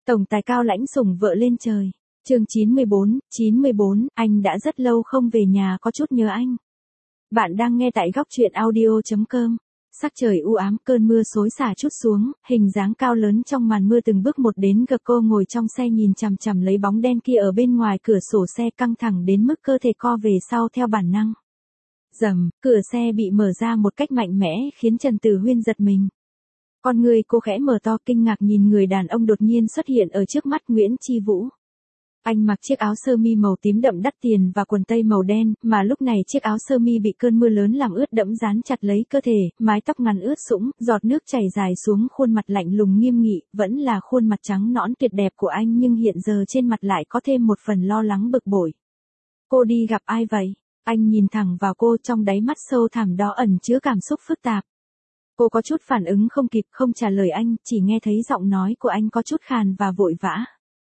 Tổng tài cao lãnh sủng vợ lên trời. Chương 94, anh đã rất lâu không về nhà, có chút nhớ anh. Bạn đang nghe tại góc truyện audio.com. Sắc trời u ám, cơn mưa xối xả trút xuống, hình dáng cao lớn trong màn mưa từng bước một đến gặp cô, ngồi trong xe nhìn chằm chằm lấy bóng đen kia ở bên ngoài cửa sổ xe, căng thẳng đến mức cơ thể co về sau theo bản năng. Rầm, cửa xe bị mở ra một cách mạnh mẽ khiến Trần Tử Huyên giật mình. Con người cô khẽ mở to, kinh ngạc nhìn người đàn ông đột nhiên xuất hiện ở trước mắt, Nguyễn Chi Vũ. Anh mặc chiếc áo sơ mi màu tím đậm đắt tiền và quần tây màu đen, mà lúc này chiếc áo sơ mi bị cơn mưa lớn làm ướt đẫm, dán chặt lấy cơ thể, mái tóc ngắn ướt sũng, giọt nước chảy dài xuống khuôn mặt lạnh lùng nghiêm nghị, vẫn là khuôn mặt trắng nõn tuyệt đẹp của anh nhưng hiện giờ trên mặt lại có thêm một phần lo lắng bực bội. Cô đi gặp ai vậy? Anh nhìn thẳng vào cô, trong đáy mắt sâu thẳm đó ẩn chứa cảm xúc phức tạp. Cô có chút phản ứng không kịp, không trả lời anh, chỉ nghe thấy giọng nói của anh có chút khàn và vội vã.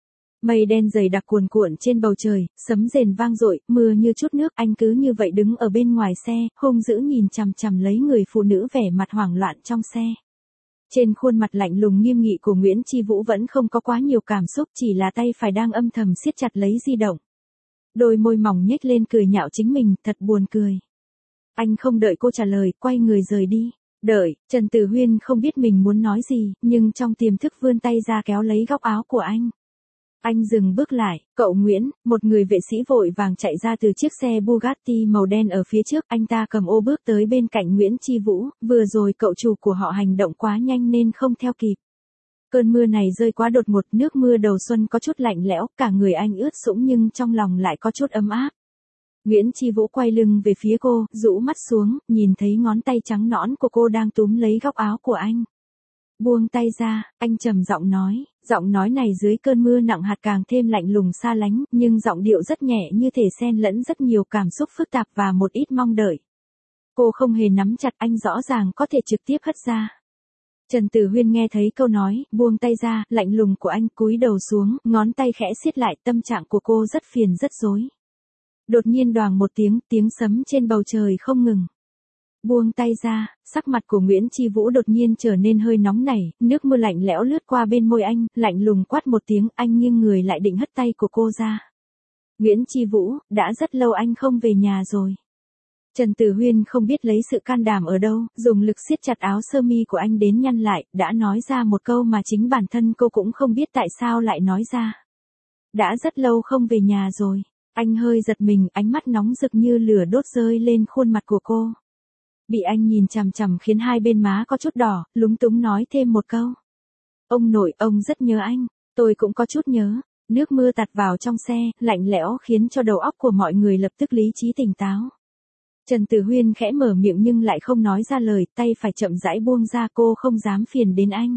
Mây đen dày đặc cuồn cuộn trên bầu trời, sấm rền vang dội, mưa như chút nước, anh cứ như vậy đứng ở bên ngoài xe, hung dữ nhìn chằm chằm lấy người phụ nữ vẻ mặt hoảng loạn trong xe. Trên khuôn mặt lạnh lùng nghiêm nghị của Nguyễn Chi Vũ vẫn không có quá nhiều cảm xúc, chỉ là tay phải đang âm thầm siết chặt lấy di động. Đôi môi mỏng nhếch lên cười nhạo chính mình, thật buồn cười. Anh không đợi cô trả lời, quay người rời đi. Đợi, Trần Tử Huyên không biết mình muốn nói gì, nhưng trong tiềm thức vươn tay ra kéo lấy góc áo của anh. Anh dừng bước lại, cậu Nguyễn, một người vệ sĩ vội vàng chạy ra từ chiếc xe Bugatti màu đen ở phía trước, anh ta cầm ô bước tới bên cạnh Nguyễn Chi Vũ, vừa rồi cậu chủ của họ hành động quá nhanh nên không theo kịp. Cơn mưa này rơi quá đột ngột, nước mưa đầu xuân có chút lạnh lẽo, cả người anh ướt sũng nhưng trong lòng lại có chút ấm áp. Nguyễn Chi Vũ quay lưng về phía cô, rũ mắt xuống, nhìn thấy ngón tay trắng nõn của cô đang túm lấy góc áo của anh. Buông tay ra, anh trầm giọng nói này dưới cơn mưa nặng hạt càng thêm lạnh lùng xa lánh, nhưng giọng điệu rất nhẹ như thể xen lẫn rất nhiều cảm xúc phức tạp và một ít mong đợi. Cô không hề nắm chặt, anh rõ ràng có thể trực tiếp hất ra. Trần Tử Huyên nghe thấy câu nói, buông tay ra, lạnh lùng của anh, cúi đầu xuống, ngón tay khẽ siết lại, tâm trạng của cô rất phiền rất rối. Đột nhiên đoàng một tiếng sấm trên bầu trời không ngừng. Buông tay ra, sắc mặt của Nguyễn Chi Vũ đột nhiên trở nên hơi nóng nảy, nước mưa lạnh lẽo lướt qua bên môi anh, lạnh lùng quát một tiếng, anh nghiêng người lại định hất tay của cô ra. Nguyễn Chi Vũ, đã rất lâu anh không về nhà rồi. Trần Tử Huyên không biết lấy sự can đảm ở đâu, dùng lực siết chặt áo sơ mi của anh đến nhăn lại, đã nói ra một câu mà chính bản thân cô cũng không biết tại sao lại nói ra. Đã rất lâu không về nhà rồi. Anh hơi giật mình, ánh mắt nóng rực như lửa đốt rơi lên khuôn mặt của cô. Bị anh nhìn chằm chằm khiến hai bên má có chút đỏ, lúng túng nói thêm một câu. Ông nội, ông rất nhớ anh, tôi cũng có chút nhớ. Nước mưa tạt vào trong xe, lạnh lẽo khiến cho đầu óc của mọi người lập tức lý trí tỉnh táo. Trần Tử Huyên khẽ mở miệng nhưng lại không nói ra lời, tay phải chậm rãi buông ra, cô không dám phiền đến anh.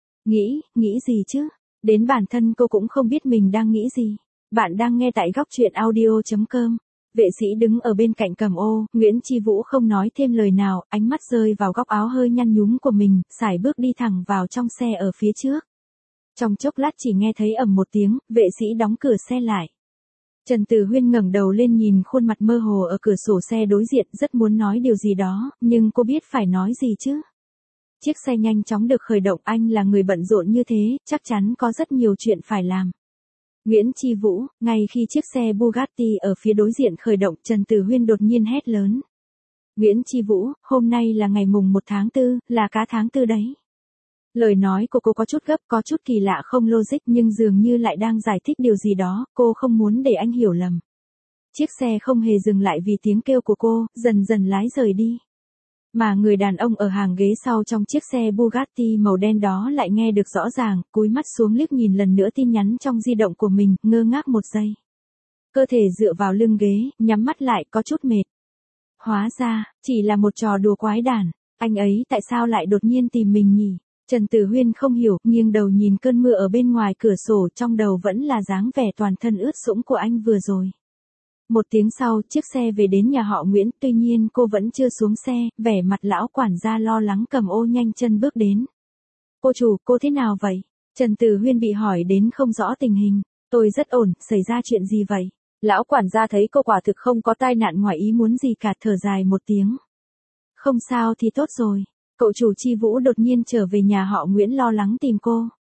Nghĩ gì chứ? Đến bản thân cô cũng không biết mình đang nghĩ gì. Bạn đang nghe tại góc truyện audio.com. Vệ sĩ đứng ở bên cạnh cầm ô, Nguyễn Chi Vũ không nói thêm lời nào, ánh mắt rơi vào góc áo hơi nhăn nhúm của mình, sải bước đi thẳng vào trong xe ở phía trước. Trong chốc lát chỉ nghe thấy ầm một tiếng, vệ sĩ đóng cửa xe lại. Trần Tử Huyên ngẩng đầu lên nhìn khuôn mặt mơ hồ ở cửa sổ xe đối diện, rất muốn nói điều gì đó, nhưng cô biết phải nói gì chứ. Chiếc xe nhanh chóng được khởi động, anh là người bận rộn như thế, chắc chắn có rất nhiều chuyện phải làm. Nguyễn Chi Vũ, ngay khi chiếc xe Bugatti ở phía đối diện khởi động, Trần Tử Huyên đột nhiên hét lớn. Nguyễn Chi Vũ, hôm nay là ngày mùng 1 tháng 4, là cá tháng 4 đấy. Lời nói của cô có chút gấp, có chút kỳ lạ không logic nhưng dường như lại đang giải thích điều gì đó, cô không muốn để anh hiểu lầm. Chiếc xe không hề dừng lại vì tiếng kêu của cô, dần dần lái rời đi. Mà người đàn ông ở hàng ghế sau trong chiếc xe Bugatti màu đen đó lại nghe được rõ ràng, cúi mắt xuống liếc nhìn lần nữa tin nhắn trong di động của mình, ngơ ngác một giây. Cơ thể dựa vào lưng ghế, nhắm mắt lại, có chút mệt. Hóa ra, chỉ là một trò đùa quái đản, anh ấy tại sao lại đột nhiên tìm mình nhỉ? Trần Tử Huyên không hiểu, nghiêng đầu nhìn cơn mưa ở bên ngoài cửa sổ, trong đầu vẫn là dáng vẻ toàn thân ướt sũng của anh vừa rồi. Một tiếng sau, chiếc xe về đến nhà họ Nguyễn, tuy nhiên cô vẫn chưa xuống xe, vẻ mặt lão quản gia lo lắng cầm ô nhanh chân bước đến. Cô chủ, cô thế nào vậy? Trần Tử Huyên bị hỏi đến không rõ tình hình. Tôi rất ổn, xảy ra chuyện gì vậy? Lão quản gia thấy cô quả thực không có tai nạn ngoài ý muốn gì cả, thở dài một tiếng. Không sao thì tốt rồi. Cậu chủ Chi Vũ đột nhiên trở về nhà họ Nguyễn lo lắng tìm cô.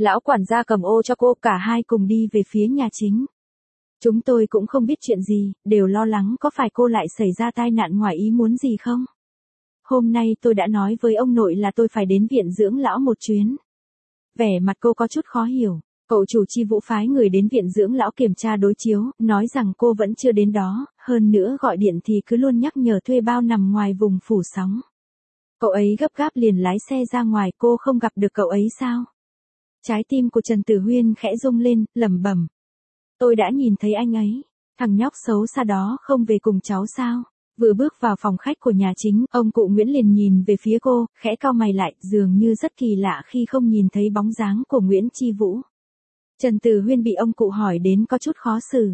Lão quản gia cầm ô cho cô, cả hai cùng đi về phía nhà chính. Chúng tôi cũng không biết chuyện gì, đều lo lắng có phải cô lại xảy ra tai nạn ngoài ý muốn gì không. Hôm nay tôi đã nói với ông nội là tôi phải đến viện dưỡng lão một chuyến. Vẻ mặt cô có chút khó hiểu. Cậu chủ Chi Vũ phái người đến viện dưỡng lão kiểm tra đối chiếu, nói rằng cô vẫn chưa đến đó, hơn nữa gọi điện thì cứ luôn nhắc nhở thuê bao nằm ngoài vùng phủ sóng. Cậu ấy gấp gáp liền lái xe ra ngoài, cô không gặp được cậu ấy sao? Trái tim của Trần Tử Huyên khẽ rung lên, lẩm bẩm. Tôi đã nhìn thấy anh ấy, thằng nhóc xấu xa đó không về cùng cháu sao? Vừa bước vào phòng khách của nhà chính, ông cụ Nguyễn liền nhìn về phía cô, khẽ cau mày lại, dường như rất kỳ lạ khi không nhìn thấy bóng dáng của Nguyễn Chi Vũ. Trần Tử Huyên bị ông cụ hỏi đến có chút khó xử.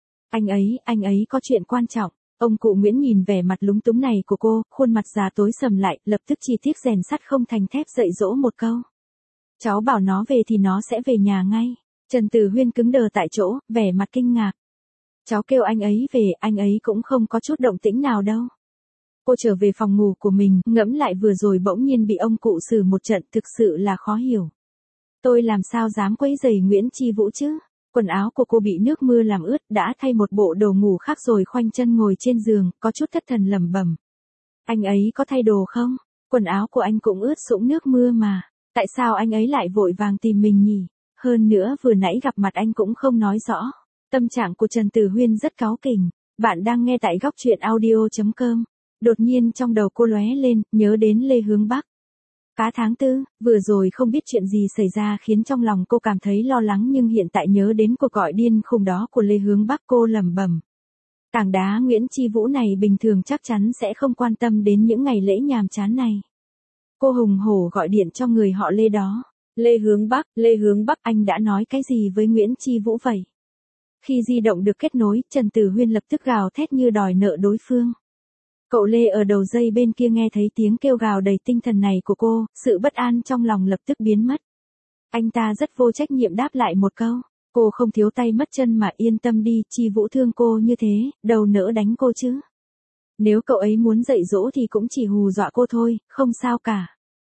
Anh ấy có chuyện quan trọng. Ông cụ Nguyễn nhìn vẻ mặt lúng túng này của cô, khuôn mặt già tối sầm lại, lập tức chi tiết rèn sắt không thành thép dạy dỗ một câu. Cháu bảo nó về thì nó sẽ về nhà ngay. Trần Tử Huyên cứng đờ tại chỗ, vẻ mặt kinh ngạc. Cháu kêu anh ấy về, anh ấy cũng không có chút động tĩnh nào đâu. Cô trở về phòng ngủ của mình, ngẫm lại vừa rồi bỗng nhiên bị ông cụ xử một trận, thực sự là khó hiểu. Tôi làm sao dám quấy rầy Nguyễn Chi Vũ chứ? Quần áo của cô bị nước mưa làm ướt, đã thay một bộ đồ ngủ khác rồi khoanh chân ngồi trên giường, có chút thất thần lẩm bẩm. Anh ấy có thay đồ không? Quần áo của anh cũng ướt sũng nước mưa mà. Tại sao anh ấy lại vội vàng tìm mình nhỉ? Hơn nữa vừa nãy gặp mặt anh cũng không nói rõ. Tâm trạng của Trần Tử Huyên rất cáu kỉnh. Bạn đang nghe tại góc truyện audio.com. Đột nhiên trong đầu cô lóe lên, nhớ đến Lê Hướng Bắc. Cá tháng 4, vừa rồi không biết chuyện gì xảy ra khiến trong lòng cô cảm thấy lo lắng, nhưng hiện tại nhớ đến cuộc gọi điên khùng đó của Lê Hướng Bắc, cô lẩm bẩm. Tảng đá Nguyễn Chi Vũ này bình thường chắc chắn sẽ không quan tâm đến những ngày lễ nhàm chán này. Cô hùng hổ gọi điện cho người họ Lê đó. Lê Hướng Bắc, anh đã nói cái gì với Nguyễn Chi Vũ vậy? Khi di động được kết nối, Trần Tử Huyên lập tức gào thét như đòi nợ đối phương. Cậu Lê ở đầu dây bên kia nghe thấy tiếng kêu gào đầy tinh thần này của cô, sự bất an trong lòng lập tức biến mất. Anh ta rất vô trách nhiệm đáp lại một câu. Cô không thiếu tay mất chân mà, yên tâm đi, Chi Vũ thương cô như thế, đâu nỡ đánh cô chứ. Nếu cậu ấy muốn dạy dỗ thì cũng chỉ hù dọa cô thôi, không sao cả.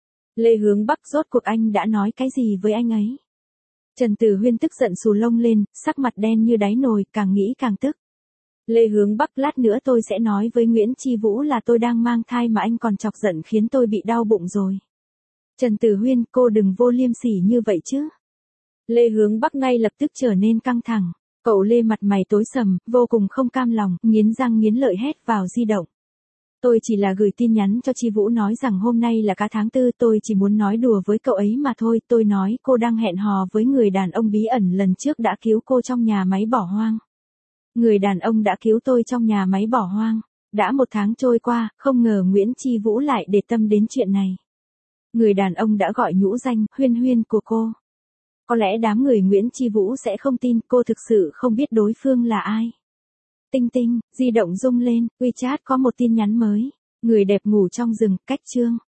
Lê Hướng Bắc, rốt cuộc anh đã nói cái gì với anh ấy? Trần Tử Huyên tức giận xù lông lên, sắc mặt đen như đáy nồi, càng nghĩ càng tức. Lê Hướng Bắc, lát nữa tôi sẽ nói với Nguyễn Chi Vũ là tôi đang mang thai mà anh còn chọc giận khiến tôi bị đau bụng rồi. Trần Tử Huyên, cô đừng vô liêm sỉ như vậy chứ. Lê Hướng Bắc ngay lập tức trở nên căng thẳng. Cậu Lê mặt mày tối sầm, vô cùng không cam lòng, nghiến răng nghiến lợi hét vào di động. Tôi chỉ là gửi tin nhắn cho Chi Vũ nói rằng hôm nay là cá tháng 4, tôi chỉ muốn nói đùa với cậu ấy mà thôi. Tôi nói cô đang hẹn hò với người đàn ông bí ẩn lần trước đã cứu cô trong nhà máy bỏ hoang. Người đàn ông đã cứu tôi trong nhà máy bỏ hoang. Đã 1 tháng trôi qua, không ngờ Nguyễn Chi Vũ lại để tâm đến chuyện này. Người đàn ông đã gọi nhũ danh Huyên Huyên của cô. Có lẽ đám người Nguyễn Chi Vũ sẽ không tin, cô thực sự không biết đối phương là ai. Tinh tinh, di động rung lên, WeChat có một tin nhắn mới. Người đẹp ngủ trong rừng, cách chương.